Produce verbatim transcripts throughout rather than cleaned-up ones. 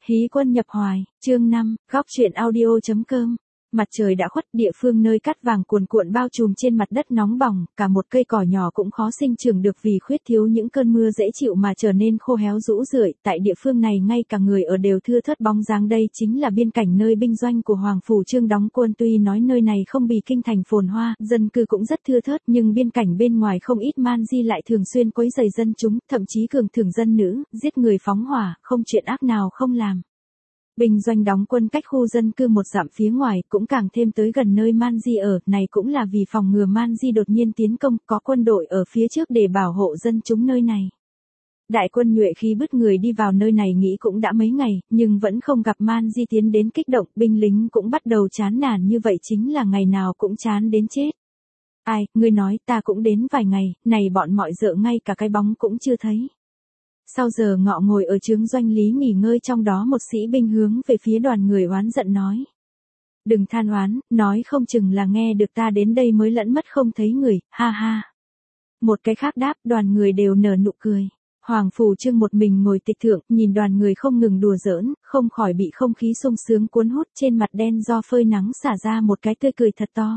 Hí quân nhập hoài, chương năm, góc truyện audio.com. Mặt trời đã khuất, địa phương nơi cát vàng cuồn cuộn bao trùm trên mặt đất nóng bỏng, cả một cây cỏ nhỏ cũng khó sinh trưởng được vì khuyết thiếu những cơn mưa dễ chịu mà trở nên khô héo rũ rượi. Tại địa phương này ngay cả người ở đều thưa thớt bóng dáng, đây chính là biên cảnh nơi binh doanh của Hoàng Phủ Chương đóng quân. Tuy nói nơi này không bì kinh thành phồn hoa, dân cư cũng rất thưa thớt, nhưng biên cảnh bên ngoài không ít man di lại thường xuyên quấy rầy dân chúng, thậm chí cường thưởng dân nữ, giết người phóng hỏa, không chuyện ác nào không làm. Binh doanh đóng quân cách khu dân cư một dặm phía ngoài, cũng càng thêm tới gần nơi man di ở, này cũng là vì phòng ngừa man di đột nhiên tiến công, có quân đội ở phía trước để bảo hộ dân chúng nơi này. Đại quân nhuệ khí bứt người đi vào nơi này nghĩ cũng đã mấy ngày, nhưng vẫn không gặp man di tiến đến kích động, binh lính cũng bắt đầu chán nản, như vậy chính là ngày nào cũng chán đến chết. Ai, ngươi nói, ta cũng đến vài ngày, này bọn mọi dợ ngay cả cái bóng cũng chưa thấy. Sau giờ ngọ ngồi ở trướng doanh lý nghỉ ngơi, trong đó một sĩ binh hướng về phía đoàn người oán giận nói. Đừng than oán, nói không chừng là nghe được ta đến đây mới lẫn mất không thấy người, ha ha. Một cái khác đáp, đoàn người đều nở nụ cười. Hoàng Phủ Chương một mình ngồi tịch thượng, nhìn đoàn người không ngừng đùa giỡn, không khỏi bị không khí sung sướng cuốn hút, trên mặt đen do phơi nắng xả ra một cái tươi cười thật to.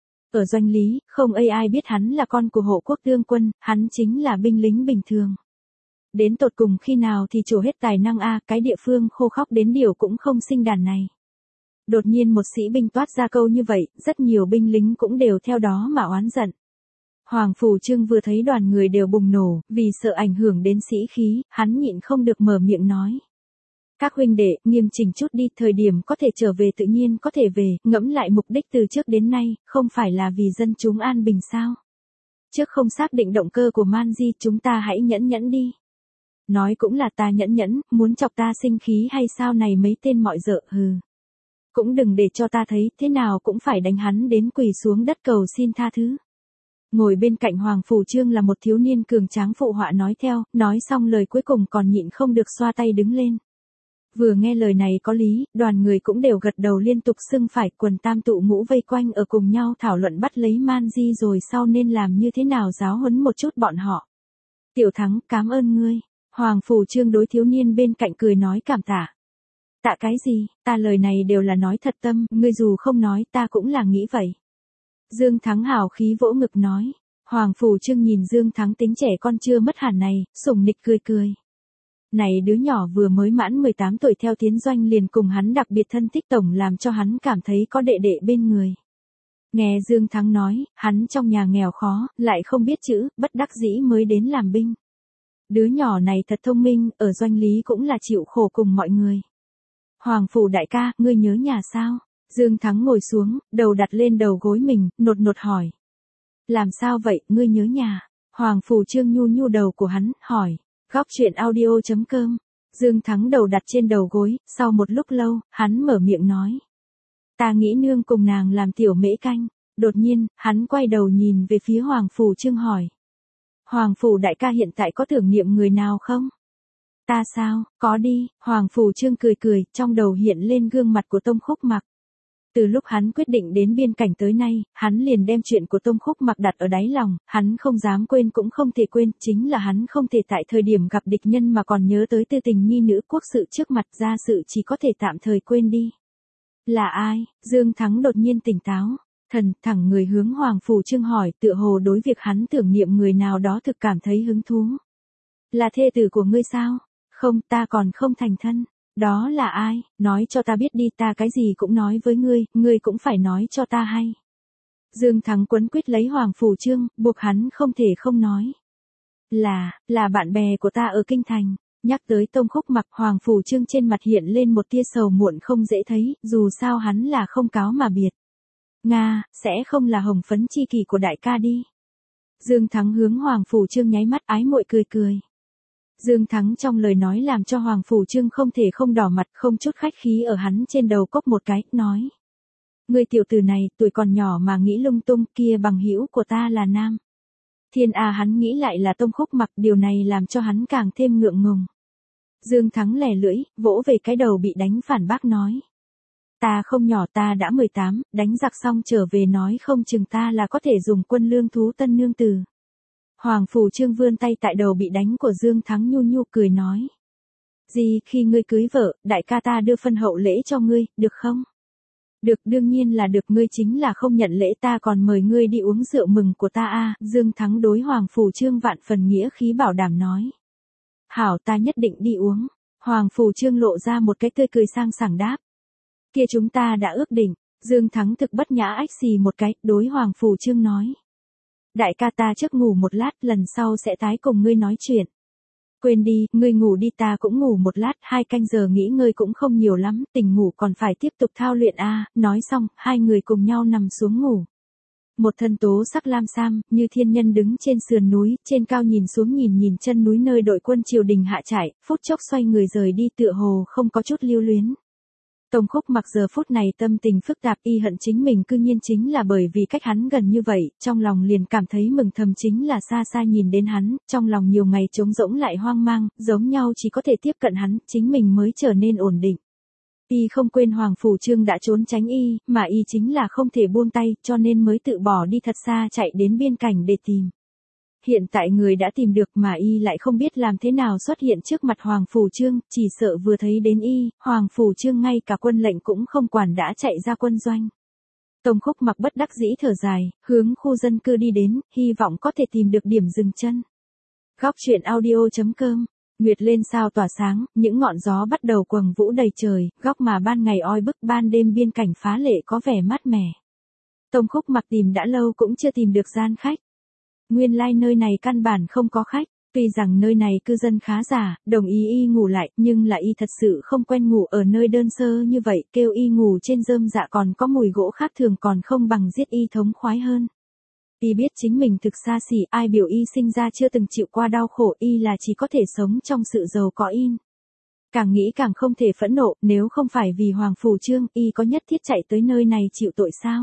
Ở doanh lý, không ai ai biết hắn là con của hộ quốc tướng quân, hắn chính là binh lính bình thường. Đến tột cùng khi nào thì trổ hết tài năng a, cái địa phương khô khốc đến điều cũng không sinh đàn này. Đột nhiên một sĩ binh toát ra câu như vậy, rất nhiều binh lính cũng đều theo đó mà oán giận. Hoàng Phủ Chương vừa thấy đoàn người đều bùng nổ, vì sợ ảnh hưởng đến sĩ khí, hắn nhịn không được mở miệng nói. Các huynh đệ, nghiêm chỉnh chút đi, thời điểm có thể trở về tự nhiên có thể về, ngẫm lại mục đích từ trước đến nay, không phải là vì dân chúng an bình sao? Trước không xác định động cơ của man di, chúng ta hãy nhẫn nhẫn đi. Nói cũng là ta nhẫn nhẫn, muốn chọc ta sinh khí hay sao này mấy tên mọi dợ, hừ. Cũng đừng để cho ta thấy, thế nào cũng phải đánh hắn đến quỳ xuống đất cầu xin tha thứ. Ngồi bên cạnh Hoàng Phủ Chương là một thiếu niên cường tráng phụ họa nói theo, nói xong lời cuối cùng còn nhịn không được xoa tay đứng lên. Vừa nghe lời này có lý, đoàn người cũng đều gật đầu liên tục xưng phải, quần tam tụ ngũ vây quanh ở cùng nhau thảo luận bắt lấy man di rồi sau nên làm như thế nào giáo huấn một chút bọn họ. Tiểu Thắng, cảm ơn ngươi. Hoàng Phủ Chương đối thiếu niên bên cạnh cười nói cảm tạ. Tạ cái gì, ta lời này đều là nói thật tâm, ngươi dù không nói ta cũng là nghĩ vậy. Dương Thắng hào khí vỗ ngực nói. Hoàng Phủ Chương nhìn Dương Thắng tính trẻ con chưa mất hẳn này, sủng nịch cười cười. Này đứa nhỏ vừa mới mãn mười tám tuổi theo tiến doanh liền cùng hắn đặc biệt thân thích tổng làm cho hắn cảm thấy có đệ đệ bên người. Nghe Dương Thắng nói, hắn trong nhà nghèo khó, lại không biết chữ, bất đắc dĩ mới đến làm binh. Đứa nhỏ này thật thông minh, ở doanh lý cũng là chịu khổ cùng mọi người. Hoàng Phủ đại ca, ngươi nhớ nhà sao? Dương Thắng ngồi xuống, đầu đặt lên đầu gối mình, nột nột hỏi. Làm sao vậy, ngươi nhớ nhà? Hoàng Phủ Chương nhu nhu đầu của hắn, hỏi. Góc truyện audio.com. Dương Thắng đầu đặt trên đầu gối, sau một lúc lâu, hắn mở miệng nói. Ta nghĩ nương cùng nàng làm tiểu mễ canh. Đột nhiên, hắn quay đầu nhìn về phía Hoàng Phủ Chương hỏi. Hoàng Phủ đại ca hiện tại có tưởng niệm người nào không? Ta sao, có đi, Hoàng Phủ Chương cười cười, trong đầu hiện lên gương mặt của Tông Khúc Mặc. Từ lúc hắn quyết định đến biên cảnh tới nay, hắn liền đem chuyện của Tông Khúc Mặc đặt ở đáy lòng, hắn không dám quên cũng không thể quên, chính là hắn không thể tại thời điểm gặp địch nhân mà còn nhớ tới tư tình nhi nữ quốc sự trước mặt, ra sự chỉ có thể tạm thời quên đi. Là ai? Dương Thắng đột nhiên tỉnh táo. Thần, thẳng người hướng Hoàng Phủ Chương hỏi, tựa hồ đối việc hắn tưởng niệm người nào đó thực cảm thấy hứng thú. Là thê tử của ngươi sao? Không, ta còn không thành thân. Đó là ai? Nói cho ta biết đi, ta cái gì cũng nói với ngươi, ngươi cũng phải nói cho ta hay. Dương Thắng quấn quýt lấy Hoàng Phủ Chương, buộc hắn không thể không nói. Là, là bạn bè của ta ở Kinh Thành. Nhắc tới Tông Khúc Mặc, Hoàng Phủ Chương trên mặt hiện lên một tia sầu muộn không dễ thấy, dù sao hắn là không cáo mà biệt. Nga, sẽ không là hồng phấn chi kỷ của đại ca đi. Dương Thắng hướng Hoàng Phủ Chương nháy mắt ái muội cười cười. Dương Thắng trong lời nói làm cho Hoàng Phủ Chương không thể không đỏ mặt, không chút khách khí ở hắn trên đầu cốc một cái, nói. Người tiểu tử này, tuổi còn nhỏ mà nghĩ lung tung, kia bằng hữu của ta là nam. Thiên à, hắn nghĩ lại là Tông Khúc Mặc, điều này làm cho hắn càng thêm ngượng ngùng. Dương Thắng lẻ lưỡi, vỗ về cái đầu bị đánh phản bác nói. Ta không nhỏ, ta đã mười tám, đánh giặc xong trở về nói không chừng ta là có thể dùng quân lương thú tân nương tử. Hoàng Phủ Chương vươn tay tại đầu bị đánh của Dương Thắng nhu nhu cười nói. Gì, khi ngươi cưới vợ, đại ca ta đưa phân hậu lễ cho ngươi, được không? Được, đương nhiên là được, ngươi chính là không nhận lễ, ta còn mời ngươi đi uống rượu mừng của ta a. Dương Thắng đối Hoàng Phủ Trương vạn phần nghĩa khí bảo đảm nói. Hảo, ta nhất định đi uống. Hoàng Phủ Trương lộ ra một cái tươi cười sang sảng đáp. Kia chúng ta đã ước định. Dương Thắng thực bất nhã ách xì một cái, đối Hoàng Phủ Trương nói. Đại ca ta trước ngủ một lát, lần sau sẽ tái cùng ngươi nói chuyện. Quên đi, ngươi ngủ đi, ta cũng ngủ một lát, hai canh giờ nghỉ ngơi cũng không nhiều lắm, tỉnh ngủ còn phải tiếp tục thao luyện a. Nói xong, hai người cùng nhau nằm xuống ngủ. Một thân tố sắc lam sam, như thiên nhân đứng trên sườn núi, trên cao nhìn xuống nhìn nhìn chân núi nơi đội quân triều đình hạ trại, phút chốc xoay người rời đi tựa hồ không có chút lưu luyến. Tông Khúc Mặc giờ phút này tâm tình phức tạp, y hận chính mình cư nhiên chính là bởi vì cách hắn gần như vậy, trong lòng liền cảm thấy mừng thầm, chính là xa xa nhìn đến hắn, trong lòng nhiều ngày trống rỗng lại hoang mang, giống nhau chỉ có thể tiếp cận hắn, chính mình mới trở nên ổn định. Y không quên Hoàng Phủ Trương đã trốn tránh y, mà y chính là không thể buông tay, cho nên mới tự bỏ đi thật xa chạy đến biên cảnh để tìm. Hiện tại người đã tìm được mà y lại không biết làm thế nào xuất hiện trước mặt Hoàng Phủ Trương, chỉ sợ vừa thấy đến y, Hoàng Phủ Trương ngay cả quân lệnh cũng không quản đã chạy ra quân doanh. Tông Khúc Mặc bất đắc dĩ thở dài, hướng khu dân cư đi đến, hy vọng có thể tìm được điểm dừng chân. Góc truyện audio chấm com. Nguyệt lên sao tỏa sáng, những ngọn gió bắt đầu quầng vũ đầy trời, góc mà ban ngày oi bức, ban đêm biên cảnh phá lệ có vẻ mát mẻ. Tông Khúc Mặc tìm đã lâu cũng chưa tìm được gian khách. Nguyên lai like nơi này căn bản không có khách, tuy rằng nơi này cư dân khá giả, đồng ý y ngủ lại, nhưng là y thật sự không quen ngủ ở nơi đơn sơ như vậy, kêu y ngủ trên rơm dạ còn có mùi gỗ khác thường còn không bằng giết y thống khoái hơn. Y biết chính mình thực xa xỉ, ai biểu y sinh ra chưa từng chịu qua đau khổ, y là chỉ có thể sống trong sự giàu có in. Càng nghĩ càng không thể phẫn nộ, nếu không phải vì Hoàng Phủ Trương, y có nhất thiết chạy tới nơi này chịu tội sao?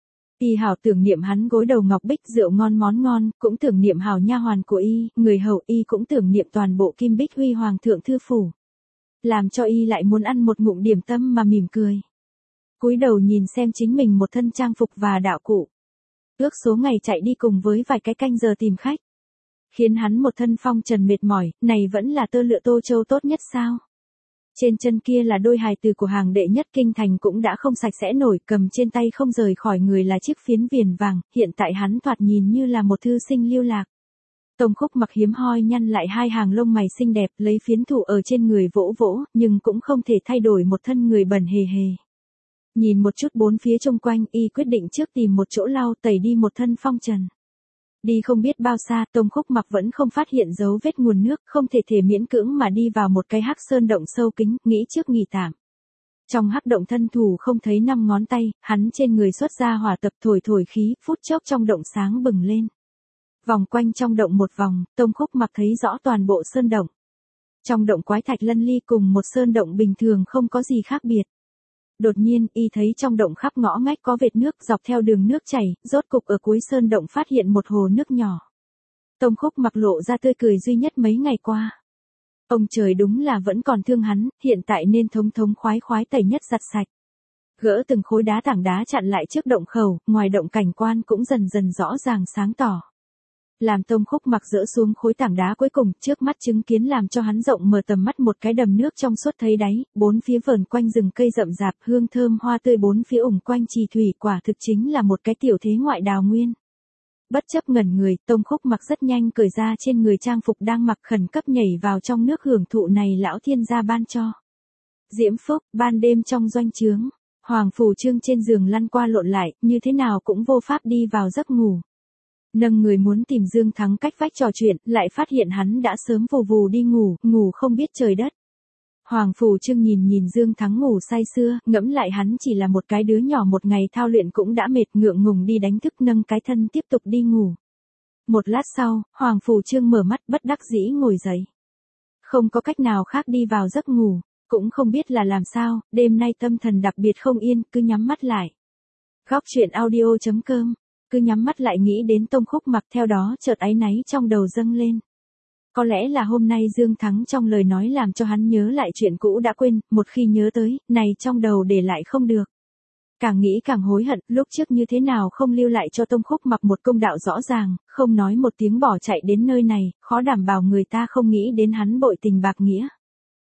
Y hảo tưởng niệm hắn gối đầu ngọc bích rượu ngon món ngon, cũng tưởng niệm hảo nha hoàn của y, người hầu, y cũng tưởng niệm toàn bộ kim bích huy hoàng thượng thư phủ. Làm cho y lại muốn ăn một ngụm điểm tâm mà mỉm cười. Cúi đầu nhìn xem chính mình một thân trang phục và đạo cụ. Ước số ngày chạy đi cùng với vài cái canh giờ tìm khách. Khiến hắn một thân phong trần mệt mỏi, này vẫn là tơ lụa Tô Châu tốt nhất sao? Trên chân kia là đôi hài từ của hàng đệ nhất kinh thành cũng đã không sạch sẽ nổi, cầm trên tay không rời khỏi người là chiếc phiến viền vàng, hiện tại hắn thoạt nhìn như là một thư sinh lưu lạc. Tông Khúc Mặc hiếm hoi nhăn lại hai hàng lông mày xinh đẹp, lấy phiến thủ ở trên người vỗ vỗ, nhưng cũng không thể thay đổi một thân người bẩn hề hề. Nhìn một chút bốn phía xung quanh, y quyết định trước tìm một chỗ lau tẩy đi một thân phong trần. Đi không biết bao xa, Tông Khúc Mặc vẫn không phát hiện dấu vết nguồn nước, không thể thể miễn cưỡng mà đi vào một cái hắc sơn động sâu kín, nghĩ trước nghỉ tạm. Trong hắc động thân thủ không thấy năm ngón tay, hắn trên người xuất ra hỏa tập thổi thổi khí, phút chốc trong động sáng bừng lên. Vòng quanh trong động một vòng, Tông Khúc Mặc thấy rõ toàn bộ sơn động. Trong động quái thạch lân ly cùng một sơn động bình thường không có gì khác biệt. Đột nhiên, y thấy trong động khắp ngõ ngách có vệt nước, dọc theo đường nước chảy, rốt cục ở cuối sơn động phát hiện một hồ nước nhỏ. Tông Khúc Mặc lộ ra tươi cười duy nhất mấy ngày qua. Ông trời đúng là vẫn còn thương hắn, hiện tại nên thống thống khoái khoái tẩy nhất giặt sạch. Gỡ từng khối đá tảng đá chặn lại trước động khẩu, ngoài động cảnh quan cũng dần dần rõ ràng sáng tỏ. Làm Tông Khúc Mặc dỡ xuống khối tảng đá cuối cùng, trước mắt chứng kiến làm cho hắn rộng mở tầm mắt một cái đầm nước trong suốt thấy đáy, bốn phía vờn quanh rừng cây rậm rạp, hương thơm hoa tươi bốn phía ủng quanh trì thủy, quả thực chính là một cái tiểu thế ngoại đào nguyên. Bất chấp ngẩn người, Tông Khúc Mặc rất nhanh cởi ra trên người trang phục đang mặc, khẩn cấp nhảy vào trong nước hưởng thụ này lão thiên gia ban cho. Diễm phúc, ban đêm trong doanh trướng, Hoàng Phủ Trương trên giường lăn qua lộn lại, như thế nào cũng vô pháp đi vào giấc ngủ. Nâng người muốn tìm Dương Thắng cách vách trò chuyện, lại phát hiện hắn đã sớm vù vù đi ngủ, ngủ không biết trời đất. Hoàng Phủ Trương nhìn nhìn Dương Thắng ngủ say sưa, ngẫm lại hắn chỉ là một cái đứa nhỏ một ngày thao luyện cũng đã mệt, ngượng ngùng đi đánh thức nâng cái thân tiếp tục đi ngủ. Một lát sau, Hoàng Phủ Trương mở mắt bất đắc dĩ ngồi dậy. Không có cách nào khác đi vào giấc ngủ, cũng không biết là làm sao, đêm nay tâm thần đặc biệt không yên, cứ nhắm mắt lại. Góc truyện audio chấm com. Cứ nhắm mắt lại nghĩ đến Tông Khúc Mặc, theo đó chợt áy náy trong đầu dâng lên. Có lẽ là hôm nay Dương Thắng trong lời nói làm cho hắn nhớ lại chuyện cũ đã quên, một khi nhớ tới, này trong đầu để lại không được. Càng nghĩ càng hối hận, lúc trước như thế nào không lưu lại cho Tông Khúc Mặc một công đạo rõ ràng, không nói một tiếng bỏ chạy đến nơi này, khó đảm bảo người ta không nghĩ đến hắn bội tình bạc nghĩa.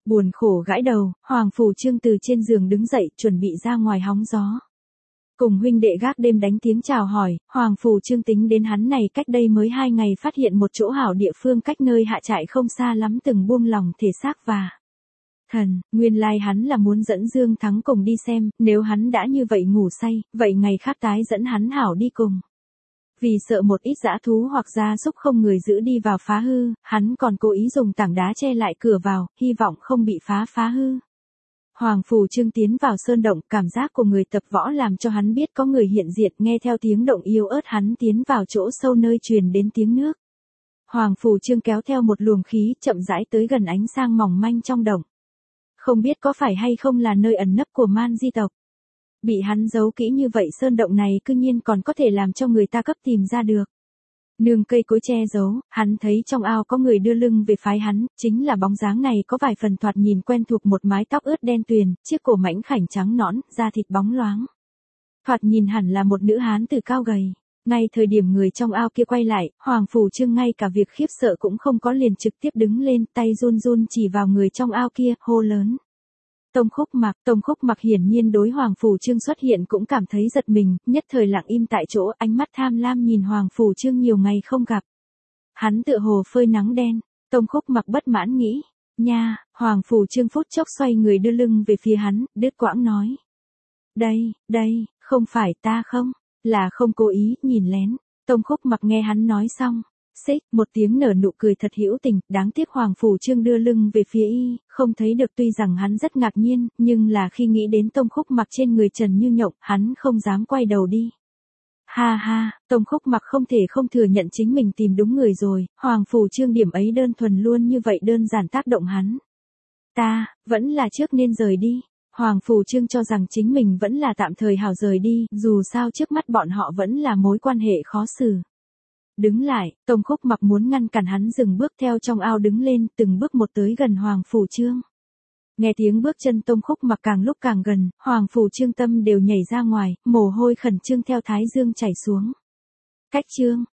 Buồn khổ gãi đầu, Hoàng Phủ Trương từ trên giường đứng dậy, chuẩn bị ra ngoài hóng gió. Cùng huynh đệ gác đêm đánh tiếng chào hỏi, Hoàng Phủ Trương tính đến hắn này cách đây mới hai ngày phát hiện một chỗ hảo địa phương cách nơi hạ trại không xa lắm, từng buông lòng thể xác và thần, nguyên lai like hắn là muốn dẫn Dương Thắng cùng đi xem, nếu hắn đã như vậy ngủ say, vậy ngày khác tái dẫn hắn hảo đi cùng. Vì sợ một ít dã thú hoặc gia súc không người giữ đi vào phá hư, hắn còn cố ý dùng tảng đá che lại cửa vào, hy vọng không bị phá phá hư. Hoàng Phủ Trương tiến vào sơn động, cảm giác của người tập võ làm cho hắn biết có người hiện diện, nghe theo tiếng động yếu ớt hắn tiến vào chỗ sâu nơi truyền đến tiếng nước. Hoàng Phủ Trương kéo theo một luồng khí, chậm rãi tới gần ánh sáng mỏng manh trong động. Không biết có phải hay không là nơi ẩn nấp của man di tộc. Bị hắn giấu kỹ như vậy sơn động này cư nhiên còn có thể làm cho người ta cấp tìm ra được. Nương cây cối che giấu, hắn thấy trong ao có người đưa lưng về phái hắn, chính là bóng dáng này có vài phần thoạt nhìn quen thuộc, một mái tóc ướt đen tuyền, chiếc cổ mảnh khảnh trắng nõn, da thịt bóng loáng. Thoạt nhìn hẳn là một nữ hán tử cao gầy. Ngay thời điểm người trong ao kia quay lại, Hoàng Phủ Trương ngay cả việc khiếp sợ cũng không có, liền trực tiếp đứng lên, tay run run chỉ vào người trong ao kia, hô lớn. Tông Khúc Mặc, Tông Khúc Mặc hiển nhiên đối Hoàng Phủ Trương xuất hiện cũng cảm thấy giật mình, nhất thời lặng im tại chỗ, ánh mắt tham lam nhìn Hoàng Phủ Trương nhiều ngày không gặp. Hắn tựa hồ phơi nắng đen, Tông Khúc Mặc bất mãn nghĩ, nha, Hoàng Phủ Trương phút chốc xoay người đưa lưng về phía hắn, đứt quãng nói. Đây, đây, không phải ta không, là không cố ý, nhìn lén. Tông Khúc Mặc nghe hắn nói xong, xích, một tiếng nở nụ cười thật hữu tình, đáng tiếc Hoàng Phủ Trương đưa lưng về phía y, không thấy được, tuy rằng hắn rất ngạc nhiên, nhưng là khi nghĩ đến Tông Khúc Mặc trên người trần như nhộng, hắn không dám quay đầu đi. Ha ha, Tông Khúc Mặc không thể không thừa nhận chính mình tìm đúng người rồi, Hoàng Phủ Trương điểm ấy đơn thuần luôn như vậy đơn giản tác động hắn. Ta, vẫn là trước nên rời đi. Hoàng Phủ Trương cho rằng chính mình vẫn là tạm thời hảo rời đi, dù sao trước mắt bọn họ vẫn là mối quan hệ khó xử. Đứng lại, Tông Khúc Mặc muốn ngăn cản hắn dừng bước, theo trong ao đứng lên, từng bước một tới gần Hoàng Phủ Trương. Nghe tiếng bước chân Tông Khúc Mặc càng lúc càng gần, Hoàng Phủ Trương tâm đều nhảy ra ngoài, mồ hôi khẩn trương theo thái dương chảy xuống. Cách Trương,